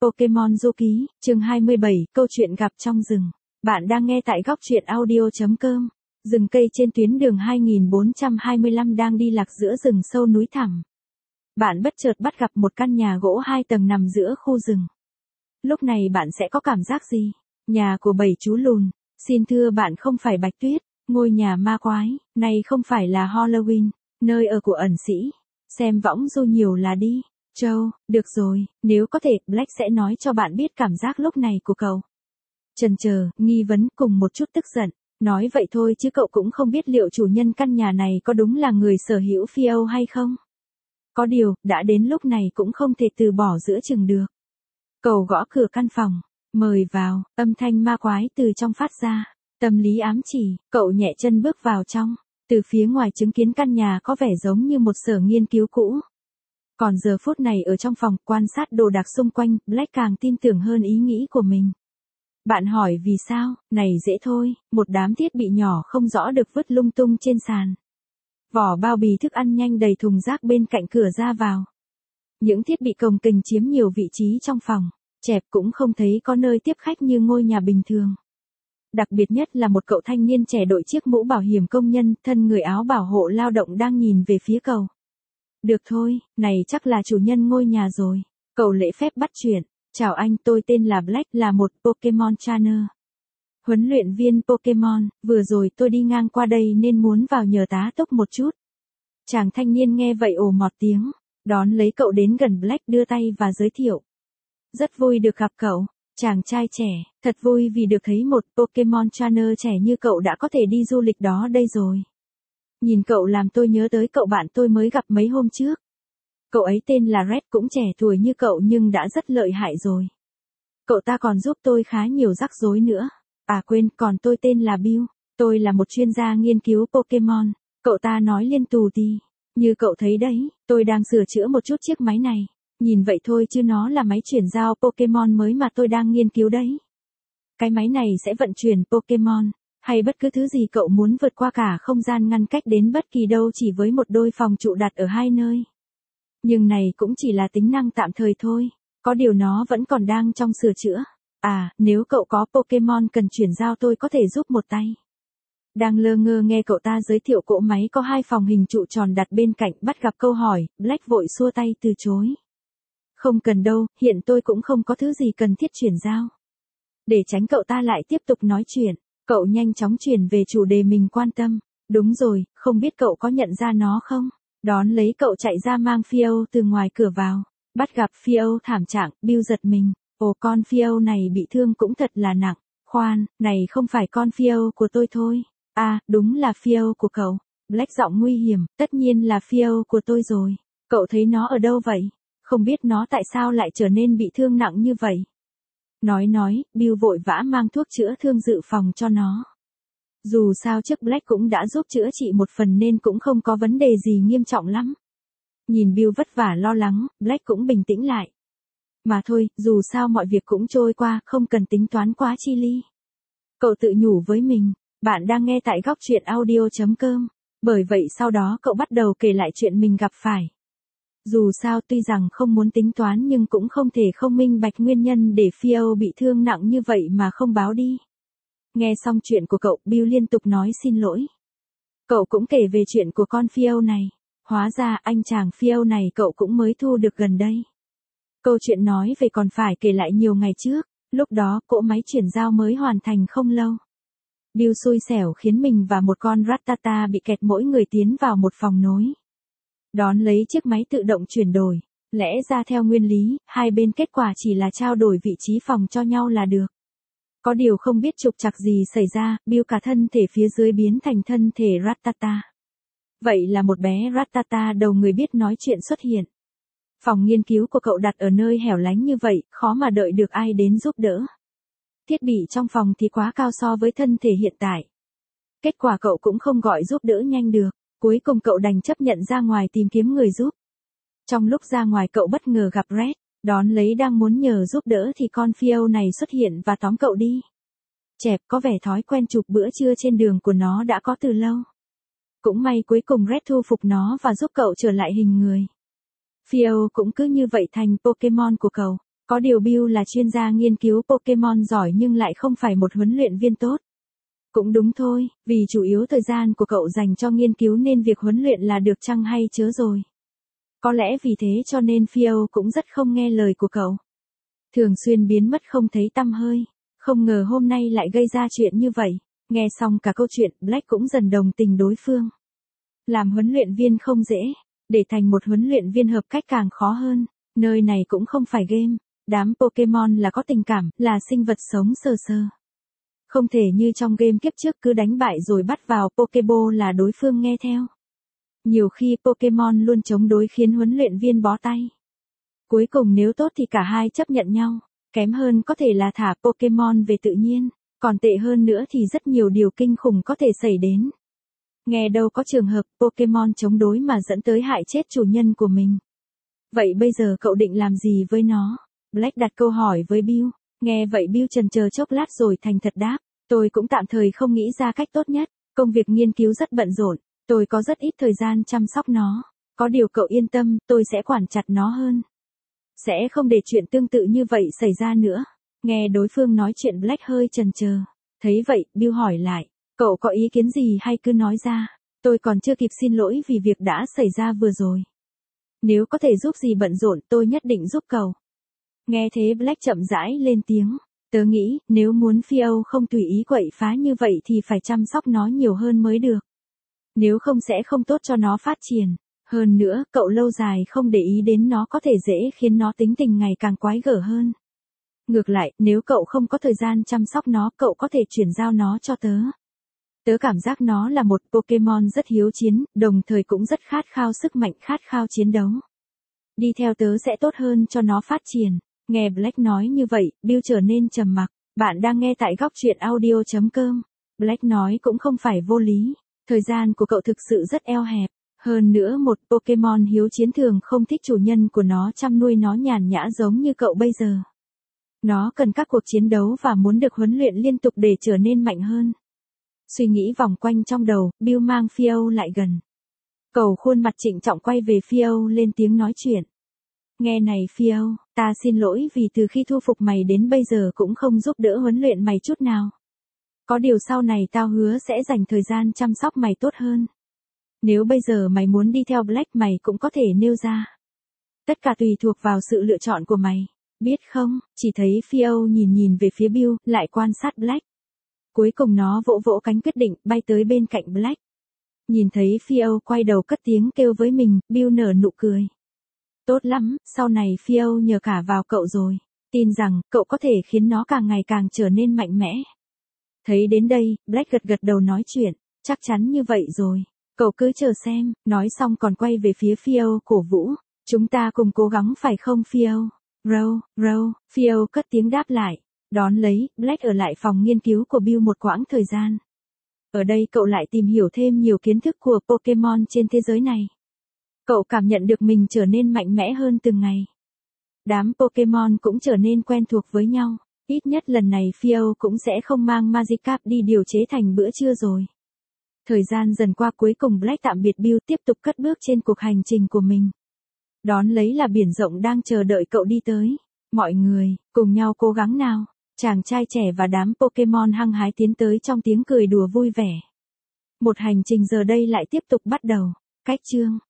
Pokemon Du Ký, chương 27, câu chuyện gặp trong rừng. Bạn đang nghe tại góc truyện audio.com. Rừng cây trên tuyến đường 2425 đang đi lạc giữa rừng sâu núi thẳm. Bạn bất chợt bắt gặp một căn nhà gỗ 2 tầng nằm giữa khu rừng. Lúc này bạn sẽ có cảm giác gì? Nhà của 7 chú lùn. Xin thưa bạn, không phải Bạch Tuyết, ngôi nhà ma quái, này không phải là Halloween, nơi ở của ẩn sĩ. Xem võng du nhiều là đi. Joe, được rồi, nếu có thể, Black sẽ nói cho bạn biết cảm giác lúc này của cậu. Chần chờ, nghi vấn cùng một chút tức giận. Nói vậy thôi chứ cậu cũng không biết liệu chủ nhân căn nhà này có đúng là người sở hữu Phil hay không. Có điều, đã đến lúc này cũng không thể từ bỏ giữa chừng được. Cậu gõ cửa căn phòng. Mời vào, âm thanh ma quái từ trong phát ra. Tâm lý ám chỉ, cậu nhẹ chân bước vào trong. Từ phía ngoài chứng kiến căn nhà có vẻ giống như một sở nghiên cứu cũ. Còn giờ phút này ở trong phòng quan sát đồ đạc xung quanh, Black càng tin tưởng hơn ý nghĩ của mình. Bạn hỏi vì sao? Này dễ thôi, một đám thiết bị nhỏ không rõ được vứt lung tung trên sàn. Vỏ bao bì thức ăn nhanh đầy thùng rác bên cạnh cửa ra vào. Những thiết bị cồng kềnh chiếm nhiều vị trí trong phòng, chẹp cũng không thấy có nơi tiếp khách như ngôi nhà bình thường. Đặc biệt nhất là một cậu thanh niên trẻ đội chiếc mũ bảo hiểm công nhân, thân người áo bảo hộ lao động đang nhìn về phía cậu. Được thôi, này chắc là chủ nhân ngôi nhà rồi. Cậu lễ phép bắt chuyện. Chào anh, tôi tên là Black, là một Pokemon Trainer. Huấn luyện viên Pokemon, vừa rồi tôi đi ngang qua đây nên muốn vào nhờ tá túc một chút. Chàng thanh niên nghe vậy ồ một tiếng, đón lấy cậu đến gần Black đưa tay và giới thiệu. Rất vui được gặp cậu, chàng trai trẻ, thật vui vì được thấy một Pokemon Trainer trẻ như cậu đã có thể đi du lịch đó đây rồi. Nhìn cậu làm tôi nhớ tới cậu bạn tôi mới gặp mấy hôm trước. Cậu ấy tên là Red, cũng trẻ tuổi như cậu nhưng đã rất lợi hại rồi. Cậu ta còn giúp tôi khá nhiều rắc rối nữa. À quên, còn tôi tên là Bill. Tôi là một chuyên gia nghiên cứu Pokemon. Cậu ta nói liên tù tì. Như cậu thấy đấy, tôi đang sửa chữa một chút chiếc máy này. Nhìn vậy thôi chứ nó là máy chuyển giao Pokemon mới mà tôi đang nghiên cứu đấy. Cái máy này sẽ vận chuyển Pokemon, hay bất cứ thứ gì cậu muốn vượt qua cả không gian ngăn cách đến bất kỳ đâu chỉ với một đôi phòng trụ đặt ở hai nơi. Nhưng này cũng chỉ là tính năng tạm thời thôi, có điều nó vẫn còn đang trong sửa chữa. À, nếu cậu có Pokemon cần chuyển giao tôi có thể giúp một tay. Đang lơ ngơ nghe cậu ta giới thiệu cỗ máy có 2 phòng hình trụ tròn đặt bên cạnh, bắt gặp câu hỏi, Black vội xua tay từ chối. Không cần đâu, hiện tôi cũng không có thứ gì cần thiết chuyển giao. Để tránh cậu ta lại tiếp tục nói chuyện, cậu nhanh chóng chuyển về chủ đề mình quan tâm. Đúng rồi, không biết cậu có nhận ra nó không? Đón lấy cậu chạy ra mang Phil từ ngoài cửa vào. Bắt gặp Phil thảm trạng, Bill giật mình. Ồ, con Phil này bị thương cũng thật là nặng. Khoan, này không phải con Phil của tôi thôi. À, đúng là Phil của cậu. Black giọng nguy hiểm, tất nhiên là Phil của tôi rồi. Cậu thấy nó ở đâu vậy? Không biết nó tại sao lại trở nên bị thương nặng như vậy. Nói, Bill vội vã mang thuốc chữa thương dự phòng cho nó. Dù sao trước Black cũng đã giúp chữa trị một phần nên cũng không có vấn đề gì nghiêm trọng lắm. Nhìn Bill vất vả lo lắng, Black cũng bình tĩnh lại. Mà thôi, dù sao mọi việc cũng trôi qua, không cần tính toán quá chi ly. Cậu tự nhủ với mình, bạn đang nghe tại góc truyện audio.com. Bởi vậy sau đó cậu bắt đầu kể lại chuyện mình gặp phải. Dù sao tuy rằng không muốn tính toán nhưng cũng không thể không minh bạch nguyên nhân để Phil bị thương nặng như vậy mà không báo đi. Nghe xong chuyện của cậu, Bill liên tục nói xin lỗi. Cậu cũng kể về chuyện của con Phil này. Hóa ra anh chàng Phil này cậu cũng mới thu được gần đây. Câu chuyện nói về còn phải kể lại nhiều ngày trước, lúc đó cỗ máy chuyển giao mới hoàn thành không lâu. Bill xui xẻo khiến mình và một con Rattata bị kẹt mỗi người tiến vào một phòng nối. Đón lấy chiếc máy tự động chuyển đổi. Lẽ ra theo nguyên lý, hai bên kết quả chỉ là trao đổi vị trí phòng cho nhau là được. Có điều không biết trục trặc gì xảy ra, Bill cả thân thể phía dưới biến thành thân thể Rattata. Vậy là một bé Rattata đầu người biết nói chuyện xuất hiện. Phòng nghiên cứu của cậu đặt ở nơi hẻo lánh như vậy, khó mà đợi được ai đến giúp đỡ. Thiết bị trong phòng thì quá cao so với thân thể hiện tại. Kết quả cậu cũng không gọi giúp đỡ nhanh được, cuối cùng cậu đành chấp nhận ra ngoài tìm kiếm người giúp. Trong lúc ra ngoài cậu bất ngờ gặp Red, đón lấy đang muốn nhờ giúp đỡ thì con Phil này xuất hiện và tóm cậu đi. Chẹp có vẻ thói quen chụp bữa trưa trên đường của nó đã có từ lâu. Cũng may cuối cùng Red thu phục nó và giúp cậu trở lại hình người. Phil cũng cứ như vậy thành Pokemon của cậu. Có điều Bill là chuyên gia nghiên cứu Pokemon giỏi nhưng lại không phải một huấn luyện viên tốt. Cũng đúng thôi, vì chủ yếu thời gian của cậu dành cho nghiên cứu nên việc huấn luyện là được chăng hay chớ rồi. Có lẽ vì thế cho nên Phil cũng rất không nghe lời của cậu. Thường xuyên biến mất không thấy tăm hơi. Không ngờ hôm nay lại gây ra chuyện như vậy. Nghe xong cả câu chuyện, Black cũng dần đồng tình đối phương. Làm huấn luyện viên không dễ. Để thành một huấn luyện viên hợp cách càng khó hơn. Nơi này cũng không phải game. Đám Pokemon là có tình cảm, là sinh vật sống sờ sờ. Không thể như trong game kiếp trước cứ đánh bại rồi bắt vào Pokeball là đối phương nghe theo. Nhiều khi Pokemon luôn chống đối khiến huấn luyện viên bó tay. Cuối cùng nếu tốt thì cả hai chấp nhận nhau, kém hơn có thể là thả Pokemon về tự nhiên, còn tệ hơn nữa thì rất nhiều điều kinh khủng có thể xảy đến. Nghe đâu có trường hợp Pokemon chống đối mà dẫn tới hại chết chủ nhân của mình. Vậy bây giờ cậu định làm gì với nó? Black đặt câu hỏi với Bill. Nghe vậy Bill chần chờ chốc lát rồi thành thật đáp. Tôi cũng tạm thời không nghĩ ra cách tốt nhất. Công việc nghiên cứu rất bận rộn. Tôi có rất ít thời gian chăm sóc nó. Có điều cậu yên tâm, tôi sẽ quản chặt nó hơn. Sẽ không để chuyện tương tự như vậy xảy ra nữa. Nghe đối phương nói chuyện Black hơi chần chờ. Thấy vậy, Bill hỏi lại. Cậu có ý kiến gì hay cứ nói ra. Tôi còn chưa kịp xin lỗi vì việc đã xảy ra vừa rồi. Nếu có thể giúp gì bận rộn tôi nhất định giúp cậu. Nghe thế Black chậm rãi lên tiếng. Tớ nghĩ, nếu muốn Phil không tùy ý quậy phá như vậy thì phải chăm sóc nó nhiều hơn mới được. Nếu không sẽ không tốt cho nó phát triển. Hơn nữa, cậu lâu dài không để ý đến nó có thể dễ khiến nó tính tình ngày càng quái gở hơn. Ngược lại, nếu cậu không có thời gian chăm sóc nó, cậu có thể chuyển giao nó cho tớ. Tớ cảm giác nó là một Pokemon rất hiếu chiến, đồng thời cũng rất khát khao sức mạnh, khát khao chiến đấu. Đi theo tớ sẽ tốt hơn cho nó phát triển. Nghe Black nói như vậy, Bill trở nên trầm mặc. Bạn đang nghe tại góc truyện audio.com. Black nói cũng không phải vô lý. Thời gian của cậu thực sự rất eo hẹp. Hơn nữa một Pokemon hiếu chiến thường không thích chủ nhân của nó chăm nuôi nó nhàn nhã giống như cậu bây giờ. Nó cần các cuộc chiến đấu và muốn được huấn luyện liên tục để trở nên mạnh hơn. Suy nghĩ vòng quanh trong đầu, Bill mang Phil lại gần. Cậu khuôn mặt trịnh trọng quay về Phil lên tiếng nói chuyện. Nghe này Phil, ta xin lỗi vì từ khi thu phục mày đến bây giờ cũng không giúp đỡ huấn luyện mày chút nào. Có điều sau này tao hứa sẽ dành thời gian chăm sóc mày tốt hơn. Nếu bây giờ mày muốn đi theo Black mày cũng có thể nêu ra. Tất cả tùy thuộc vào sự lựa chọn của mày. Biết không, chỉ thấy Phil nhìn về phía Bill, lại quan sát Black. Cuối cùng nó vỗ vỗ cánh quyết định bay tới bên cạnh Black. Nhìn thấy Phil quay đầu cất tiếng kêu với mình, Bill nở nụ cười. Tốt lắm, sau này Phil nhờ cả vào cậu rồi. Tin rằng, cậu có thể khiến nó càng ngày càng trở nên mạnh mẽ. Thấy đến đây, Black gật đầu nói chuyện. Chắc chắn như vậy rồi. Cậu cứ chờ xem, nói xong còn quay về phía Phil cổ vũ. Chúng ta cùng cố gắng phải không Phil? Row, Phil cất tiếng đáp lại. Đón lấy, Black ở lại phòng nghiên cứu của Bill một quãng thời gian. Ở đây cậu lại tìm hiểu thêm nhiều kiến thức của Pokemon trên thế giới này. Cậu cảm nhận được mình trở nên mạnh mẽ hơn từng ngày. Đám Pokemon cũng trở nên quen thuộc với nhau. Ít nhất lần này Phil cũng sẽ không mang Magikarp đi điều chế thành bữa trưa rồi. Thời gian dần qua cuối cùng Black tạm biệt Bill tiếp tục cất bước trên cuộc hành trình của mình. Đón lấy là biển rộng đang chờ đợi cậu đi tới. Mọi người, cùng nhau cố gắng nào. Chàng trai trẻ và đám Pokemon hăng hái tiến tới trong tiếng cười đùa vui vẻ. Một hành trình giờ đây lại tiếp tục bắt đầu. Cách chương